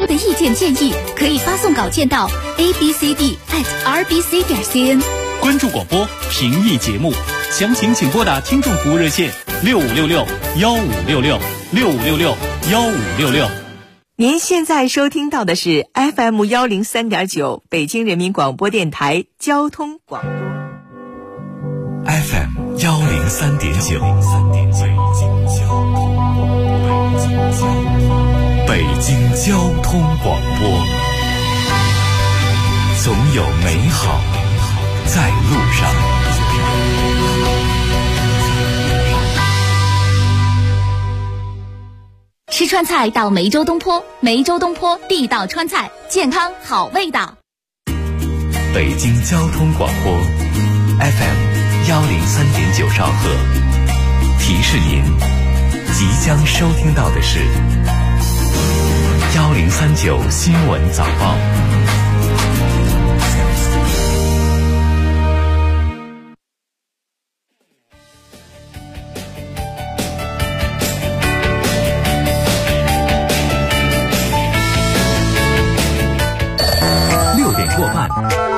的意见建议，可以发送稿件到 abcd@rbc.cn。 关注广播，评议节目，详情请拨打听众服务热线6566-1566-6566-1566。 您现在收听到的是 FM 103.9北京人民广播电台交通广播。 FM 103.9，北京交通广播，总有美好在路上。 吃川菜到梅州东坡，梅州东坡地道川菜，健康好味道。 北京交通广播 FM 103.9兆赫，提示您即将收听到的是1039新闻早报。 6点过半，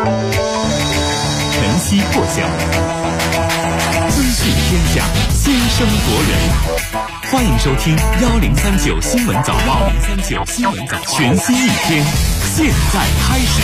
晨曦破晓，资讯天下，先声夺人。欢迎收听1039新闻早报，全新一天，现在开始。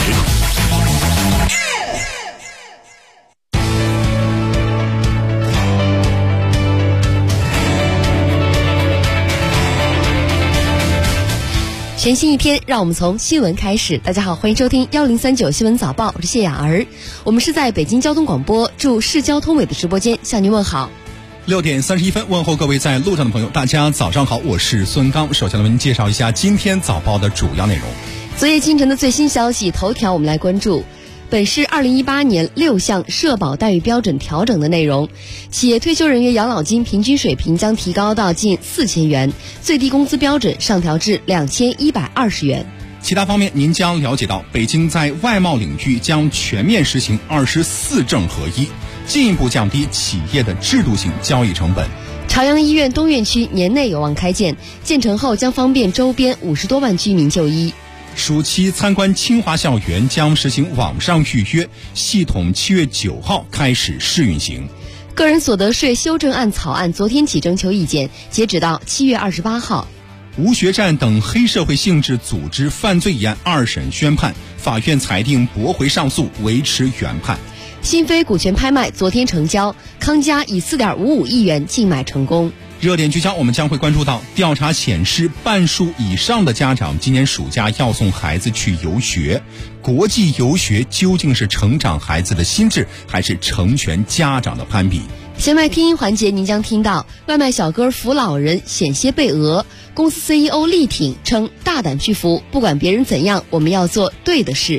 全新一天，让我们从新闻开始。大家好，欢迎收听1039新闻早报，我是谢雅儿。我们是在北京交通广播驻市交通委的直播间向您问好。 6点31分，问候各位在路上的朋友，大家早上好，我是孙刚。首先来为您介绍一下今天早报的主要内容。 昨夜清晨的最新消息，头条我们来关注。本市2018年6项社保待遇标准调整的内容，企业退休人员养老金平均水平将提高到近4000元，最低工资标准上调至2120元。 其他方面，您将了解到，北京在外贸领域将全面实行24证合一，进一步降低企业的制度性交易成本。 朝阳医院东院区年内有望开建，建成后将方便周边50多万居民就医。 暑期参观清华校园将实行网上预约，系统7月9号开始试运行。 个人所得税修正案草案昨天起征求意见，截止到7月28号。 无血战等黑社会性质组织犯罪一案2审宣判，法院裁定驳回上诉，维持原判。 新飞股权拍卖昨天成交，康佳以4.55亿元竞买成功。 热点聚焦，我们将会关注到，调查显示半数以上的家长今年暑假要送孩子去游学，国际游学究竟是成长孩子的心智，还是成全家长的攀比？ 先卖听音环节，您将听到外卖小哥扶老人险些被讹，公司 CEO 力挺称大胆去扶，不管别人怎样，我们要做对的事。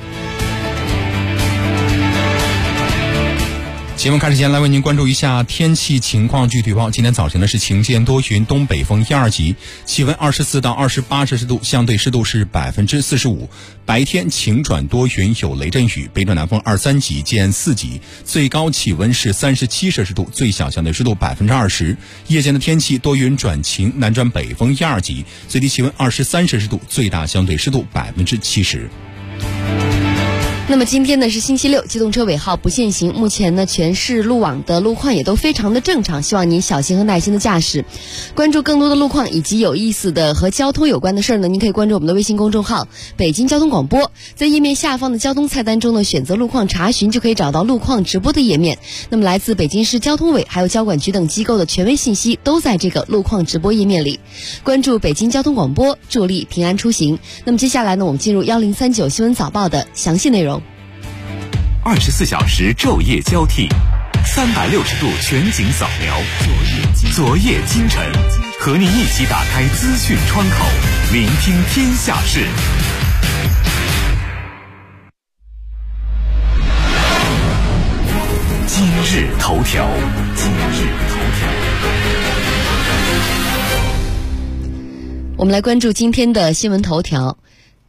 节目开始前来为您关注一下天气情况具体预报。今天早晨呢是晴间多云，东北风1、2级，气温24到28摄氏度，相对湿度是45%。白天晴转多云，有雷阵雨，北转南风2、3级见4级，最高气温是37摄氏度，最小相对湿度20%。夜间的天气多云转晴，南转北风1、2级，最低气温23摄氏度，最大相对湿度70%。 那么今天呢是星期六，机动车尾号不限行。目前呢全市路网的路况也都非常的正常，希望您小心和耐心的驾驶。关注更多的路况以及有意思的和交通有关的事儿呢，您可以关注我们的微信公众号北京交通广播，在页面下方的交通菜单中呢选择路况查询，就可以找到路况直播的页面。那么来自北京市交通委还有交管局等机构的权威信息都在这个路况直播页面里。关注北京交通广播，助力平安出行。那么接下来呢，我们进入1039新闻早报的详细内容。 24小时昼夜交替，360度全景扫描，昨夜今晨，和你一起打开资讯窗口，聆听天下事。今日头条。 我们来关注今天的新闻头条。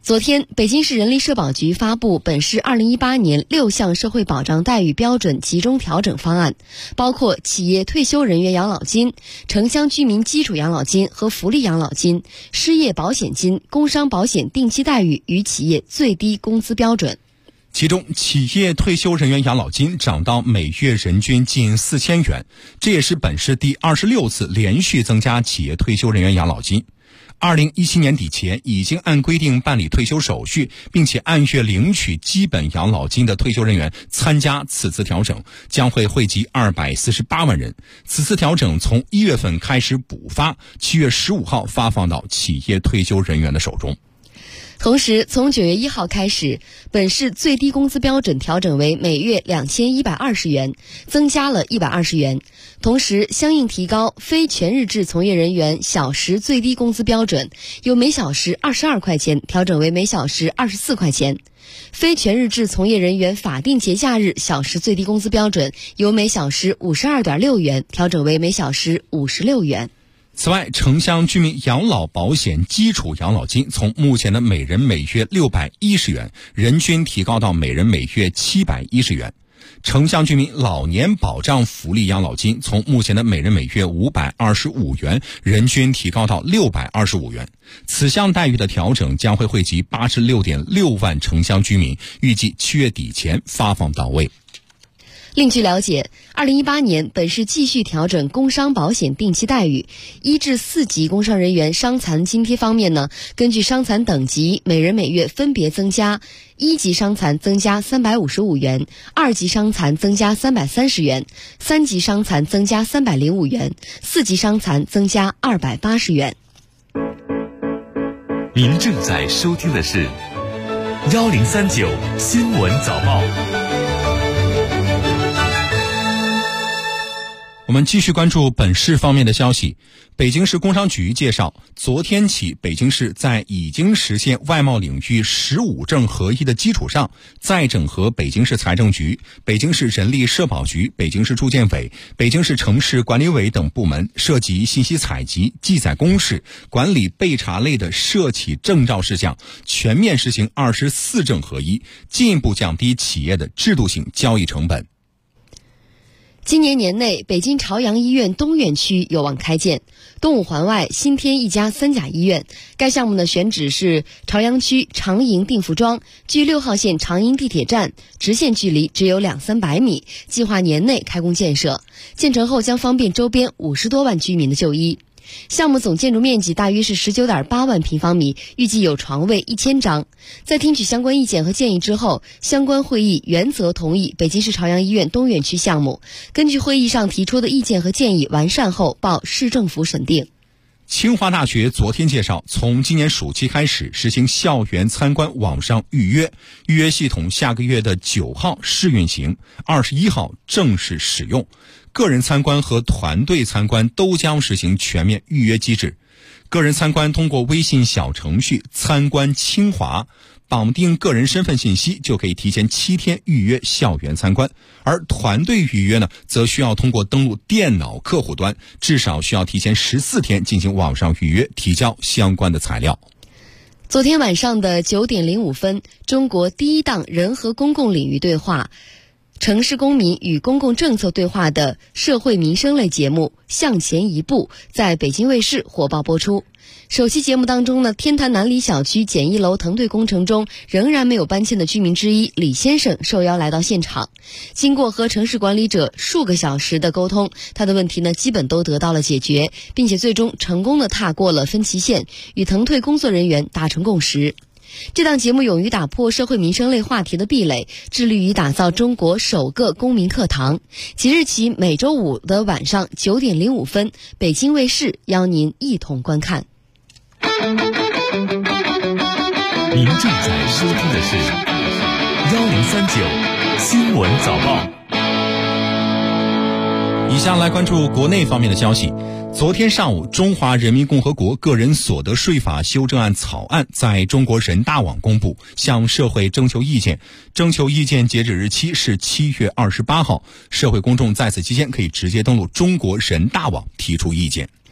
昨天，北京市人力社保局发布本市2018年6项社会保障待遇标准集中调整方案，包括企业退休人员养老金、城乡居民基础养老金和福利养老金、失业保险金、工伤保险定期待遇与企业最低工资标准。 其中，企业退休人员养老金涨到每月人均近4000元，这也是本市第26次连续增加企业退休人员养老金。2017年底前已经按规定办理退休手续，并且按月领取基本养老金的退休人员参加此次调整，将会惠及248万人。此次调整从1月份开始补发，7月15号发放到企业退休人员的手中。 同时，从9月1号开始，本市最低工资标准调整为每月2120元，增加了120元。同时，相应提高非全日制从业人员小时最低工资标准，由每小时22块钱调整为每小时24块钱。非全日制从业人员法定节假日小时最低工资标准由每小时52.6元调整为每小时56元。 此外，城乡居民养老保险基础养老金从目前的每人每月610元，人均提高到每人每月710元。城乡居民老年保障福利养老金从目前的每人每月525元，人均提高到625元。此项待遇的调整将会惠及86.6万城乡居民，预计7月底前发放到位。 另据了解，2018年本市继续调整工伤保险定期待遇。1至4级工伤人员伤残津贴方面呢，根据伤残等级，每人每月分别增加：1级伤残增加355元，2级伤残增加330元，3级伤残增加305元，4级伤残增加280元。 您正在收听的是1039新闻早报。 我们继续关注本市方面的消息。北京市工商局介绍，昨天起，北京市在已经实现外贸领域15证合一的基础上，再整合北京市财政局、北京市人力社保局、北京市住建委、北京市城市管理委等部门涉及信息采集、记载公示、管理备查类的涉企证照事项，全面实行24证合一，进一步降低企业的制度性交易成本。 今年年内，北京朝阳医院东院区有望开建，东五环外新添一家3甲医院。该项目的选址是朝阳区长营定福庄，距6号线长营地铁站直线距离只有200-300米，计划年内开工建设。建成后将方便周边50多万居民的就医。项目总建筑面积大约是19.8万平方米，预计有床位1000张。在听取相关意见和建议之后，相关会议原则同意北京市朝阳医院东院区项目，根据会议上提出的意见和建议完善后报市政府审定。 清华大学昨天介绍，从今年暑期开始实行校园参观网上预约，预约系统下个月的9号试运行，21号正式使用。个人参观和团队参观都将实行全面预约机制。个人参观通过微信小程序参观清华，绑定个人身份信息就可以提前7天预约校园参观，而团队预约呢，则需要通过登录电脑客户端，至少需要提前14天进行网上预约，提交相关的材料。 昨天晚上的9点05分，中国第一档人和公共领域对话、城市公民与公共政策对话的社会民生类节目《向前一步》在北京卫视火爆播出。首期节目当中呢，天坛南里小区简易楼腾退工程中仍然没有搬迁的居民之一李先生受邀来到现场。经过和城市管理者数个小时的沟通，他的问题呢基本都得到了解决，并且最终成功的踏过了分歧线，与腾退工作人员达成共识。这档节目勇于打破社会民生类话题的壁垒，致力于打造中国首个公民课堂。即日起每周五的晚上9点05分，北京卫视邀您一同观看。 您正在收听的是1039新闻早报。 以下来关注国内方面的消息。昨天上午，中华人民共和国个人所得税法修正案草案在中国人大网公布，向社会征求意见。征求意见截止日期是7月28号，社会公众在此期间可以直接登录中国人大网提出意见。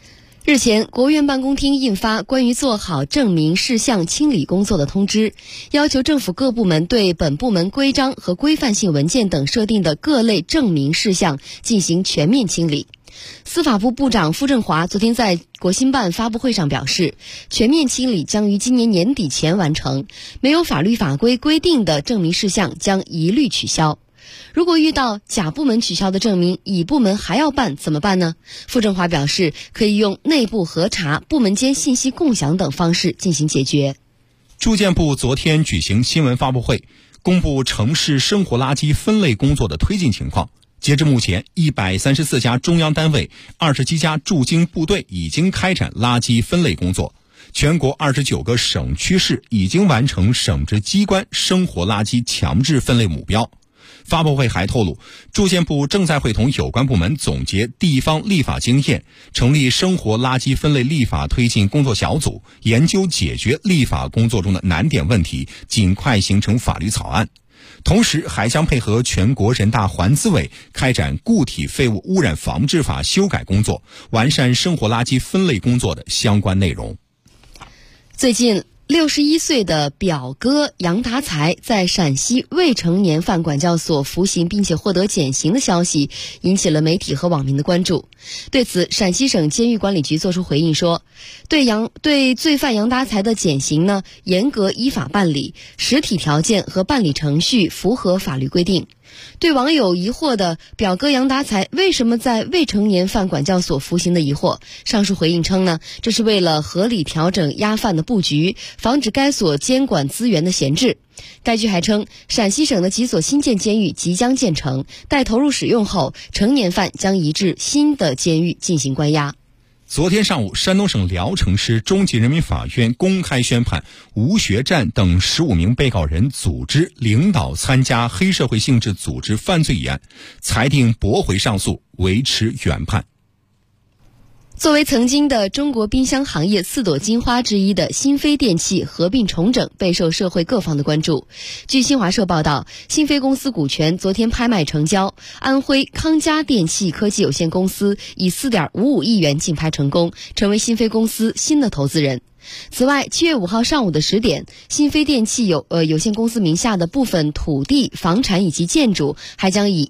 日前，国务院办公厅印发关于做好证明事项清理工作的通知，要求政府各部门对本部门规章和规范性文件等设定的各类证明事项进行全面清理。司法部部长傅政华昨天在国新办发布会上表示，全面清理将于今年年底前完成，没有法律法规规定的证明事项将一律取消。如果遇到甲部门取消的证明，乙部门还要办怎么办呢？傅政华表示，可以用内部核查、部门间信息共享等方式进行解决。 住建部昨天举行新闻发布会，公布城市生活垃圾分类工作的推进情况。截至目前，134家中央单位、27家驻京部队已经开展垃圾分类工作。全国29个省区市已经完成省直机关生活垃圾强制分类目标。发布会还透露，住建部正在会同有关部门总结地方立法经验，成立生活垃圾分类立法推进工作小组，研究解决立法工作中的难点问题，尽快形成法律草案。同时还将配合全国人大环资委开展固体废物污染防治法修改工作，完善生活垃圾分类工作的相关内容。 最近61岁的表哥杨达才在陕西未成年犯管教所服刑并且获得减刑的消息引起了媒体和网民的关注。对此，陕西省监狱管理局作出回应说，对罪犯杨达才的减刑呢，严格依法办理，实体条件和办理程序符合法律规定。对网友疑惑的表哥杨达才为什么在未成年犯管教所服刑的疑惑，上述回应称呢，这是为了合理调整押犯的布局，防止该所监管资源的闲置。该局还称，陕西省的几所新建监狱即将建成，待投入使用后，成年犯将移至新的监狱进行关押。 昨天上午，山东省聊城市中级人民法院公开宣判吴学占等15名被告人组织领导参加黑社会性质组织犯罪一案，裁定驳回上诉，维持原判。 作为曾经的中国冰箱行业4朵金花之一的新飞电器合并重整，备受社会各方的关注。据新华社报道，新飞公司股权昨天拍卖成交，安徽康佳电气科技有限公司以4.55亿元竞拍成功，成为新飞公司新的投资人。此外，7月5号上午的10点，新飞电气有限公司名下的部分土地、房产以及建筑还将以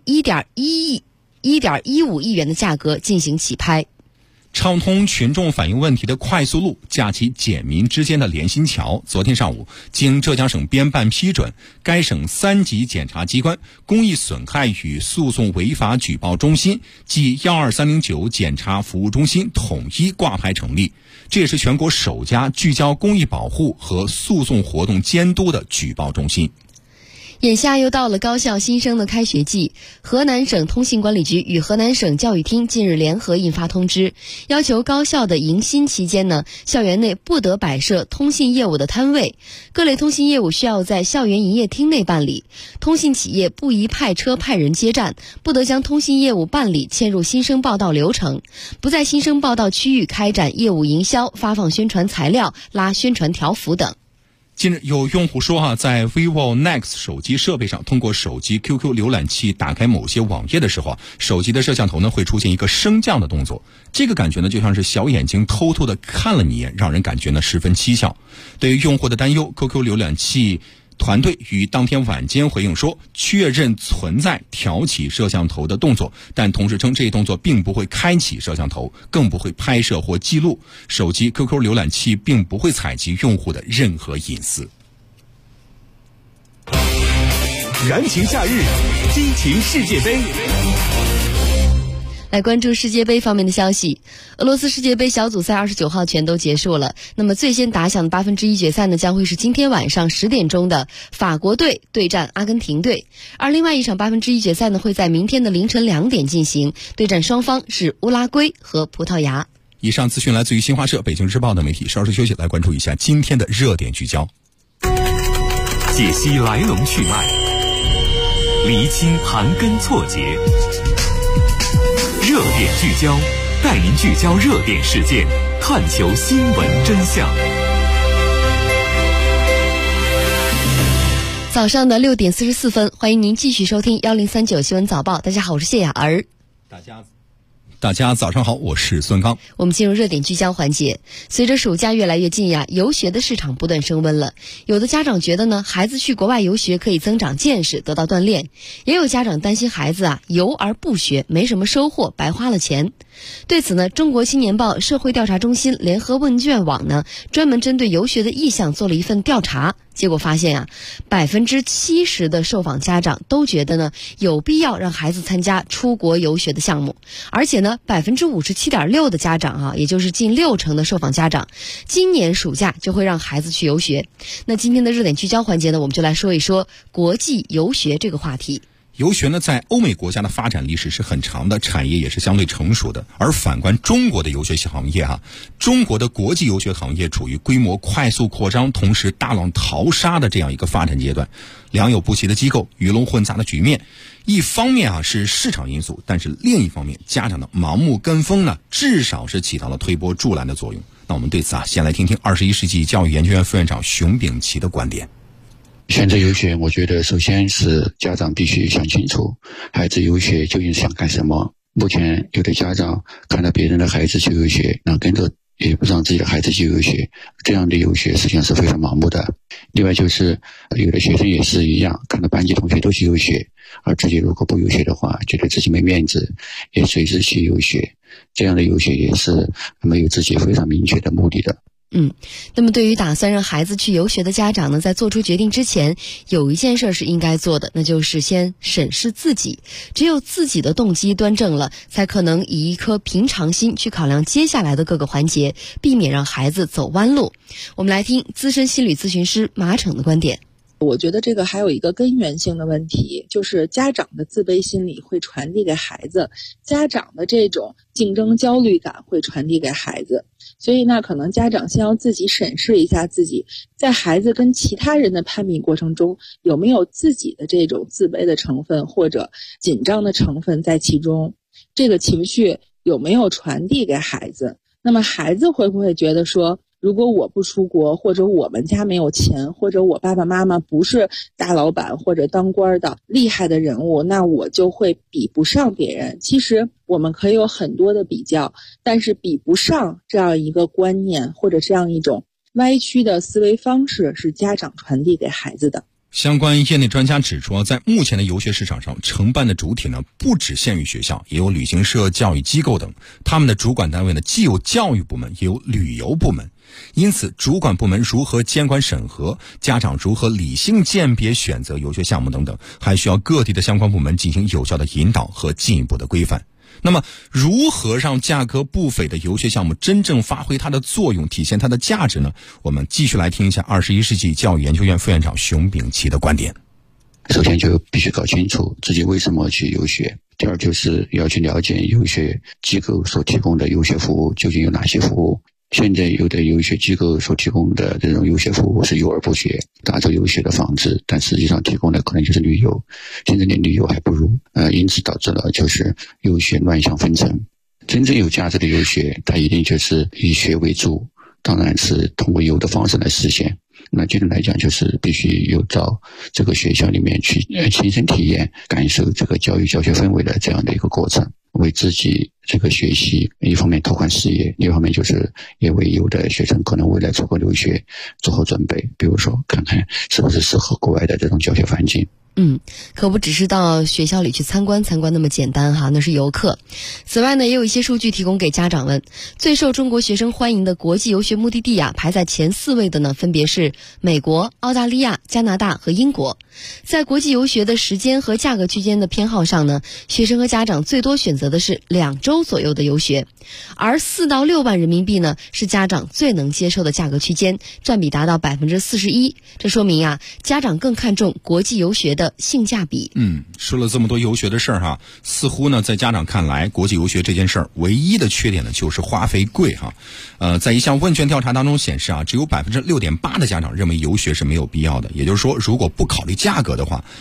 1.15亿元的价格进行起拍。 畅通群众反映问题的快速路架起简民之间的连心桥，昨天上午经浙江省编办批准，该省3级检察机关公益损害与诉讼违法举报中心暨12309检察服务中心统一挂牌成立，这也是全国首家聚焦公益保护和诉讼活动监督的举报中心。 眼下又到了高校新生的开学季，河南省通信管理局与河南省教育厅近日联合印发通知，要求高校的迎新期间呢，校园内不得摆设通信业务的摊位，各类通信业务需要在校园营业厅内办理，通信企业不宜派车派人接站，不得将通信业务办理嵌入新生报到流程，不在新生报到区域开展业务营销、发放宣传材料、拉宣传条幅等。 近日有用户说在 vivo Nex 手机设备上通过手机 QQ 浏览器打开某些网页的时候手机的摄像头呢会出现一个升降的动作，这个感觉呢就像是小眼睛偷偷的看了你一眼，让人感觉呢十分蹊跷。对于用户的担忧， QQ 浏览器团队于当天晚间回应说，确认存在挑起摄像头的动作，但同时称这一动作并不会开启摄像头，更不会拍摄或记录。手机 QQ 浏览器并不会采集用户的任何隐私。 燃情夏日，激情世界杯。 来关注世界杯方面的消息，俄罗斯世界杯小组赛29号全都结束了。那么最先打响的1/8决赛呢，将会是今天晚上10点钟的法国队对战阿根廷队，而另外一场1/8决赛呢，会在明天的凌晨2点进行，对战双方是乌拉圭和葡萄牙。 以上资讯来自于新华社、北京日报的媒体。稍事休息，来关注一下今天的热点聚焦， 解析来龙去脉，厘清盘根错节。热点聚焦，带您聚焦热点事件，探求新闻真相。 早上的6点44分，欢迎您继续收听1039新闻早报。大家好，我是谢雅儿。 大家早上好，我是孙刚。 我们进入热点聚焦环节。随着暑假越来越近呀，游学的市场不断升温了。有的家长觉得呢，孩子去国外游学可以增长见识，得到锻炼；也有家长担心孩子游而不学，没什么收获，白花了钱。对此呢，中国青年报社会调查中心联合问卷网呢，专门针对游学的意向做了一份调查。结果发现70%的受访家长都觉得呢，有必要让孩子参加出国游学的项目，而且呢，57.6%的家长也就是近60%的受访家长，今年暑假就会让孩子去游学。那今天的热点聚焦环节呢，我们就来说一说国际游学这个话题。 游学呢，在欧美国家的发展历史是很长的，产业也是相对成熟的。而反观中国的游学行业中国的国际游学行业处于规模快速扩张，同时大浪淘沙的这样一个发展阶段，良莠不齐的机构，鱼龙混杂的局面。一方面是市场因素，但是另一方面，家长的盲目跟风呢，至少是起到了推波助澜的作用。那我们对此先来听听21世纪教育研究院副院长熊丙奇的观点。 选择游学，我觉得首先是家长必须想清楚孩子游学究竟想干什么。目前有的家长看到别人的孩子去游学，那跟着也不让自己的孩子去游学，这样的游学实际上是非常盲目的。另外就是有的学生也是一样，看到班级同学都去游学，而自己如果不游学的话，觉得自己没面子，也随之去游学，这样的游学也是没有自己非常明确的目的的。 那么对于打算让孩子去游学的家长呢，在做出决定之前，有一件事是应该做的，那就是先审视自己。只有自己的动机端正了，才可能以一颗平常心去考量接下来的各个环节，避免让孩子走弯路。我们来听资深心理咨询师马骋的观点。 我觉得这个还有一个根源性的问题，就是家长的自卑心理会传递给孩子，家长的这种竞争焦虑感会传递给孩子。所以呢，可能家长先要自己审视一下自己，在孩子跟其他人的攀比过程中，有没有自己的这种自卑的成分或者紧张的成分在其中，这个情绪有没有传递给孩子。那么孩子会不会觉得说，如果我不出国，或者我们家没有钱，或者我爸爸妈妈不是大老板或者当官的厉害的人物，那我就会比不上别人。其实我们可以有很多的比较，但是比不上这样一个观念或者这样一种歪曲的思维方式是家长传递给孩子的。 相关业内专家指出，在目前的游学市场上，承办的主体呢不只限于学校，也有旅行社、教育机构等，他们的主管单位呢既有教育部门，也有旅游部门。因此，主管部门如何监管审核，家长如何理性鉴别选择游学项目等等，还需要各地的相关部门进行有效的引导和进一步的规范。那么，如何让价格不菲的游学项目真正发挥它的作用，体现它的价值呢？我们继续来听一下21世纪教育研究院副院长熊丙奇的观点。 首先就必须搞清楚自己为什么去游学，第二就是要去了解游学机构所提供的游学服务究竟有哪些服务。现在有的游学机构所提供的这种游学服务是游而不学，打着游学的幌子，但实际上提供的可能就是旅游，现在连旅游还不如，因此导致了就是游学乱象纷呈。真正有价值的游学，它一定就是以学为主，当然是通过游的方式来实现。那简单来讲，就是必须有到这个学校里面去亲身体验、感受这个教育教学氛围的这样的一个过程，为自己这个学习一方面拓宽视野，另一方面就是也为有的学生可能未来出国留学做好准备，比如说看看是不是适合国外的这种教学环境。 可不只是到学校里去参观那么简单那是游客。此外呢，也有一些数据提供给家长们。最受中国学生欢迎的国际游学目的地排在前4位的呢，分别是美国、澳大利亚、加拿大和英国。在国际游学的时间和价格区间的偏好上呢，学生和家长最多选择的是2周左右的游学，而4到6万人民币呢，是家长最能接受的价格区间，占比达到41%。这说明家长更看重国际游学的性价比。 说了这么多游学的事儿似乎呢在家长看来，国际游学这件事儿唯一的缺点呢就是花费贵在一项问卷调查当中显示只有6.8%的家长认为游学是没有必要的。也就是说，如果不考虑价格的话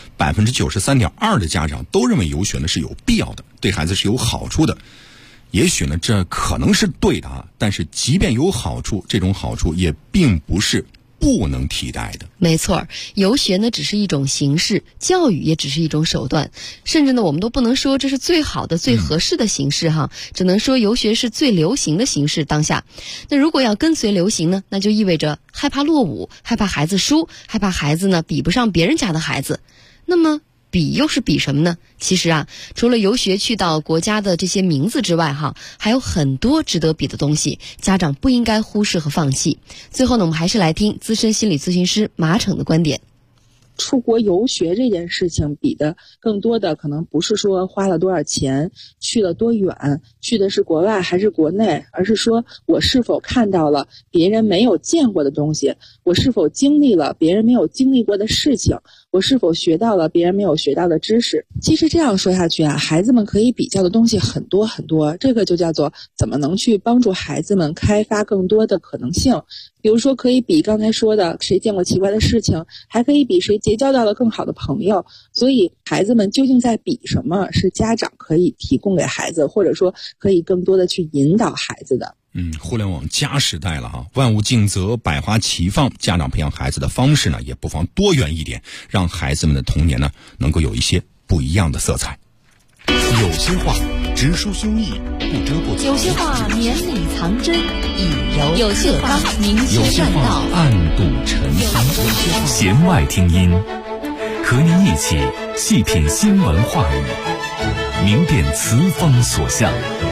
，93.2%的家长都认为游学呢是有必要的，对孩子是有好处的。也许呢这可能是对的但是即便有好处，这种好处也并不是不能替代的。 没错，游学呢只是一种形式，教育也只是一种手段，甚至呢我们都不能说这是最好的最合适的形式哈，只能说游学是最流行的形式当下。那如果要跟随流行呢，那就意味着害怕落伍，害怕孩子输，害怕孩子呢比不上别人家的孩子。那么比又是比什么呢？其实啊，除了游学去到国家的这些名字之外哈，还有很多值得比的东西，家长不应该忽视和放弃。最后呢，我们还是来听资深心理咨询师马骋的观点。 出国游学这件事情比的更多的可能不是说花了多少钱，去了多远，去的是国外还是国内，而是说我是否看到了别人没有见过的东西，我是否经历了别人没有经历过的事情，我是否学到了别人没有学到的知识。其实这样说下去啊，孩子们可以比较的东西很多很多，这个就叫做怎么能去帮助孩子们开发更多的可能性。比如说可以比刚才说的谁见过奇怪的事情，还可以比谁结交到了更好的朋友。所以孩子们究竟在比什么，是家长可以提供给孩子，或者说可以更多的去引导孩子的。 互联网加时代了哈，万物竞择，百花齐放，家长培养孩子的方式呢，也不妨多元一点，让孩子们的童年呢，能够有一些不一样的色彩。 有些话直抒胸臆，不遮不藏； 有些话绵里藏针，以柔有些话明有些确转道， 话暗度陈仓。弦外听音，和您一起细品新闻话语，明辨词风所向。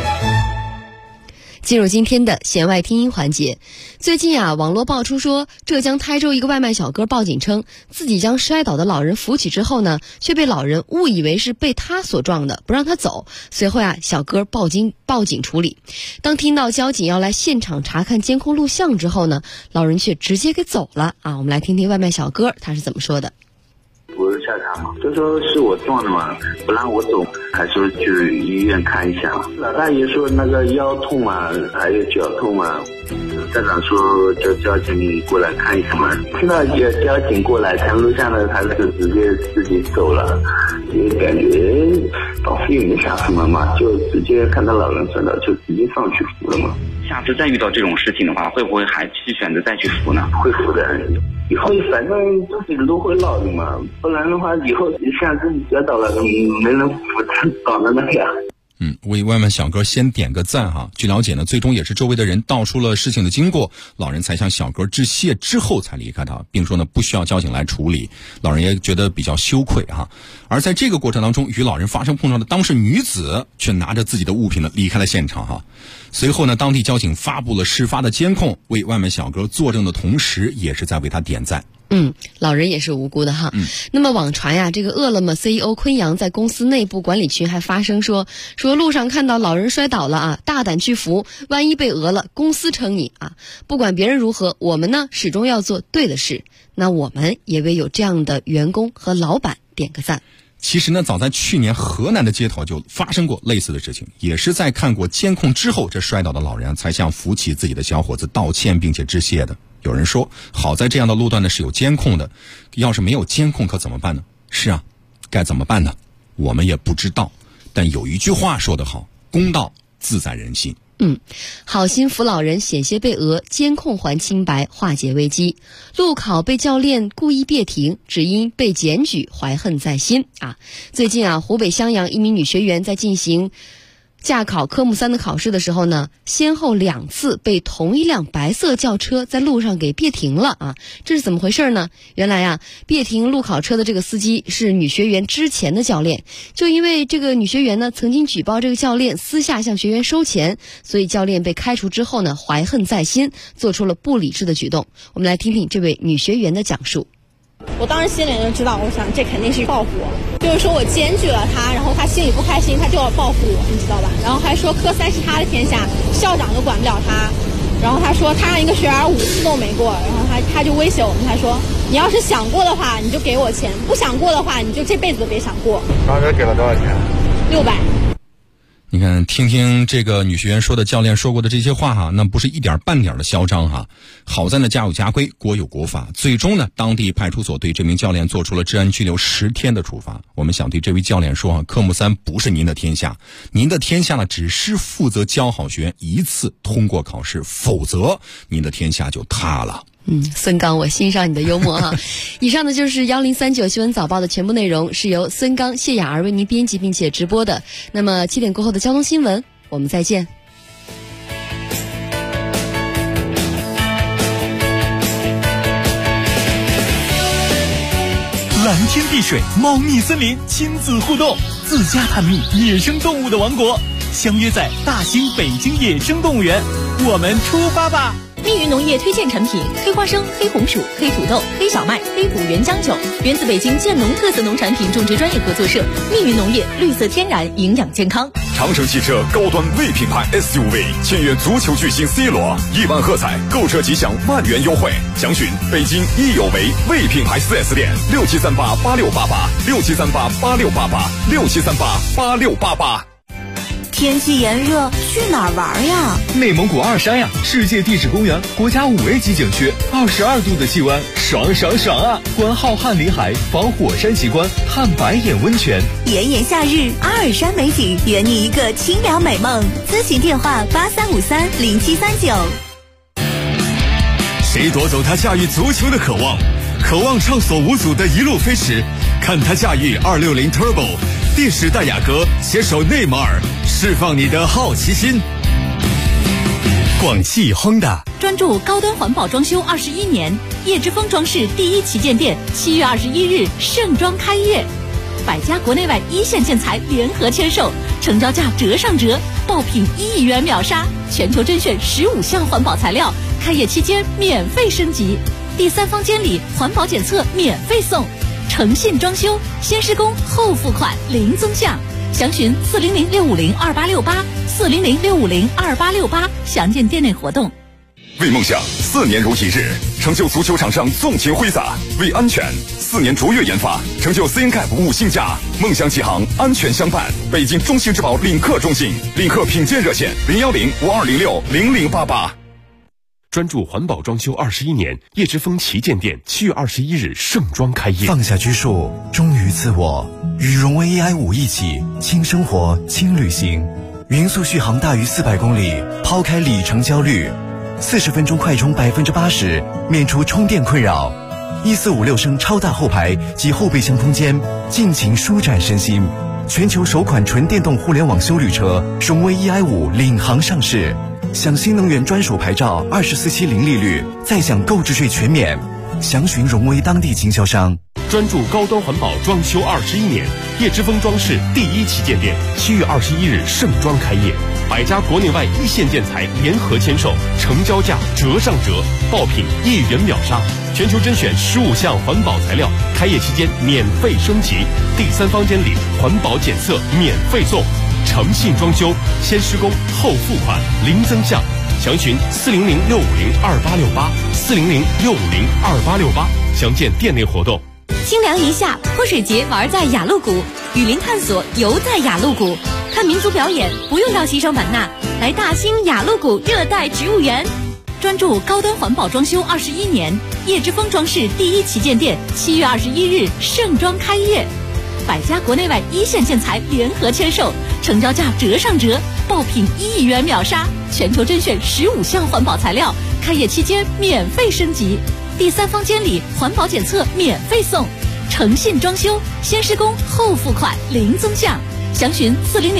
进入今天的弦外听音环节。最近啊，网络爆出说，浙江台州一个外卖小哥报警称，自己将摔倒的老人扶起之后呢，却被老人误以为是被他所撞的，不让他走。随后啊，小哥报警处理。当听到交警要来现场查看监控录像之后呢，老人却直接给走了啊。我们来听听外卖小哥他是怎么说的。 我是下查嘛，就说是我撞的嘛，不让我走，还说去医院看一下。老大爷说那个腰痛嘛，还有脚痛嘛。站长说叫交警过来看一下嘛。听到交警过来看录像的，他就直接自己走了，也感觉倒是也没啥什么嘛，就直接看到老人摔倒就直接上去扶了嘛。 下次再遇到这种事情的话，会不会还去选择再去扶呢？ 会扶的，以后反正自己都会老的嘛，不然的话以后像自己摔倒了，没人扶他倒的那样。 为外卖小哥先点个赞哈。据了解呢，最终也是周围的人道出了事情的经过，老人才向小哥致谢之后才离开他，并说呢不需要交警来处理。老人也觉得比较羞愧哈。而在这个过程当中，与老人发生碰撞的当事女子却拿着自己的物品呢离开了现场哈。随后呢，当地交警发布了事发的监控，为外卖小哥作证的同时，也是在为他点赞。 老人也是无辜的哈。那么网传呀，这个饿了么 CEO 昆阳在公司内部管理群还发声说路上看到老人摔倒了啊，大胆去扶，万一被讹了，公司撑你啊！不管别人如何，我们呢始终要做对的事。那我们也为有这样的员工和老板点个赞。 其实呢，早在去年河南的街头就发生过类似的事情，也是在看过监控之后，这摔倒的老人才向扶起自己的小伙子道歉并且致谢的。有人说，好在这样的路段呢是有监控的，要是没有监控可怎么办呢？是啊，该怎么办呢？我们也不知道。但有一句话说得好，公道自在人心。 好心扶老人险些被讹，监控还清白，化解危机。路考被教练故意别停，只因被检举怀恨在心啊！最近啊，湖北襄阳一名女学员在进行驾考科目3的考试的时候呢，先后2次被同一辆白色轿车在路上给别停了啊！这是怎么回事呢？原来啊，别停路考车的这个司机是女学员之前的教练，就因为这个女学员呢曾经举报这个教练私下向学员收钱，所以教练被开除之后呢，怀恨在心，做出了不理智的举动。我们来听听这位女学员的讲述。 我当时心里就知道，我想这肯定是报复我，就是说我检举了他，然后他心里不开心，他就要报复我，你知道吧？然后还说科3是他的天下，校长都管不了他。然后他说他让一个学员5次都没过，然后他就威胁我们，他说你要是想过的话，你就给我钱；不想过的话，你就这辈子都别想过。 当时给了多少钱 ？600。 你看，听听这个女学员说的教练说过的这些话哈，那不是一点半点的嚣张哈。好在呢，家有家规，国有国法。最终呢，当地派出所对这名教练做出了治安拘留10天的处罚。我们想对这位教练说科目3不是您的天下，您的天下呢只是负责教好学员1次通过考试，否则您的天下就塌了。 孙刚，我欣赏你的幽默哈。以上呢就是1039新闻早报的全部内容，是由孙刚、谢雅儿为您编辑并且直播的。那么7点过后的交通新闻，我们再见。 蓝天碧水，猫蜜森林，亲子互动，自家探秘野生动物的王国，相约在大兴北京野生动物园，我们出发吧！ 密云农业推荐产品：黑花生、黑红薯、黑土豆、黑小麦、黑谷原浆酒，源自北京建农特色农产品种植专业合作社。密云农业，绿色天然，营养健康。 长城汽车高端 V 品牌 SUV 签约足球巨星 C 罗，1万喝彩，购车即享万元优惠。详询北京益有为 V 品牌 4S 店，67388688，67388688，67388688。 天气炎热，去哪儿玩呀？ 内蒙古二山呀，世界地质公园国家5A 级景区，22度的气温，爽爽爽啊！观浩瀚林海，访火山奇观，探白眼温泉。 炎炎夏日，阿尔山美景，圆你一个清凉美梦。咨询电话83530739。 谁夺走他驾驭足球的渴望？渴望畅所无阻的一路飞驰，看他驾驭260 Turbo。帝时代雅阁携手内马尔，释放你的好奇心。广汽 Honda 专注高端环保装修21年，叶之峰装饰第一旗舰店7月21日盛装开业，百家国内外一线建材联合签售，成交价折上折，爆品1亿元秒杀，全球甄选15项环保材料，开业期间免费升级，第3方监理环保检测免费送。诚信装修，先施工后付款，零增项。详询400-650-2868，400-650-2868，详见店内活动。 为梦想4年如一日，成就足球场上纵情挥洒；为安全4年卓越研发，成就 CNCAP 5星架。梦想起航，安全相伴。北京中信质保领克中心，领克品鉴热线010-5206-0088。专注环保装修21年，叶之峰旗舰店7月21日盛装开业。 放下拘束，忠于自我，与荣威 AI5一起轻生活、轻旅行。匀速续航大于400公里，抛开里程焦虑，40分钟快充80%，免除充电困扰。1456升超大后排及后备箱空间，尽情舒展身心。全球首款纯电动互联网休旅车荣威 EI5领航上市。享新能源专属牌照，24期零利率，再享购置税全免。详询荣威当地经销商。 专注高端环保装修21年，叶之峰装饰第一旗舰店7月21日盛装开业，百家国内外一线建材联合签售，成交价折上折，爆品1亿元秒杀，全球甄选15项环保材料，开业期间免费升级，第3方监理环保检测免费送。诚信装修，先施工后付款，零增项。详询400-650-2868，400-650-2868，详见店内活动。 清凉一夏，泼水节玩在雅鹿谷，雨林探索游在雅鹿谷，看民族表演不用到西双版纳，来大兴雅鹿谷热带植物园。专注高端环保装修21年，叶之峰装饰第一旗舰店7月21日盛装开业，百家国内外一线建材联合签售，成交价折上折，爆品1亿元秒杀，全球甄选15项环保材料，开业期间免费升级，第3方监理环保检测免费送。诚信装修，先施工后付款，零增项。详询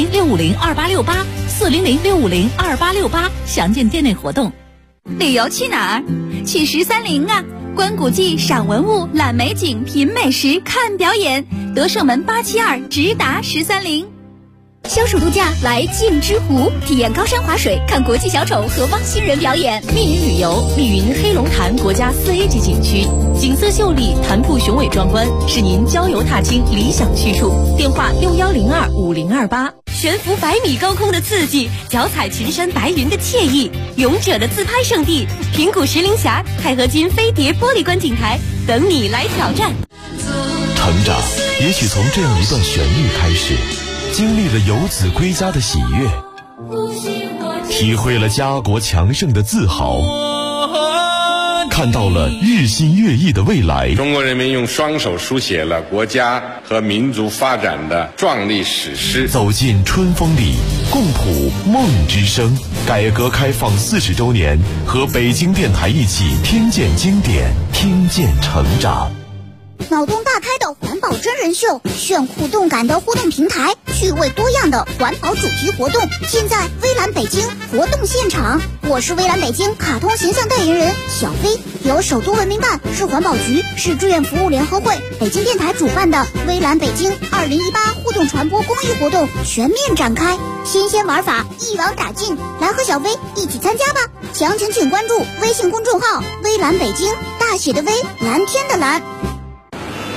400-650-2868，400-650-2868，详见店内活动。 旅游去哪儿？去13陵啊！观古迹、赏文物、览美景、品美食、看表演，德胜门872直达13陵。消暑度假来镜之湖，体验高山滑水，看国际小丑和汪星人表演。 密云旅游，密云黑龙潭国家4A级景区，景色秀丽，潭瀑雄伟壮观，是您郊游踏青理想去处。电话61025028。 悬浮100米高空的刺激，脚踩群山白云的惬意，勇者的自拍圣地平谷石林峡钛合金飞碟玻璃观景台，等你来挑战。 成长也许从这样一段旋律开始，经历了游子归家的喜悦，体会了家国强盛的自豪，看到了日新月异的未来。 中国人民用双手书写了国家和民族发展的壮丽史诗。 走进春风里， 共谱梦之声。改革开放40周年，和北京电台一起听见经典，听见成长。 脑洞大开的环保真人秀，炫酷动感的互动平台，趣味多样的环保主题活动，现在微蓝北京活动现场。我是微蓝北京卡通形象代言人小飞，由首都文明办、市环保局、市志愿服务联合会、北京电台主办的微蓝北京2018互动传播公益活动全面展开，新鲜玩法一网打尽，来和小飞一起参加吧！详情请关注微信公众号微蓝北京，大写的微，蓝天的蓝。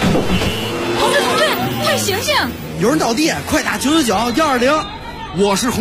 同志，快醒醒！ 有人倒地，快打999-120。我是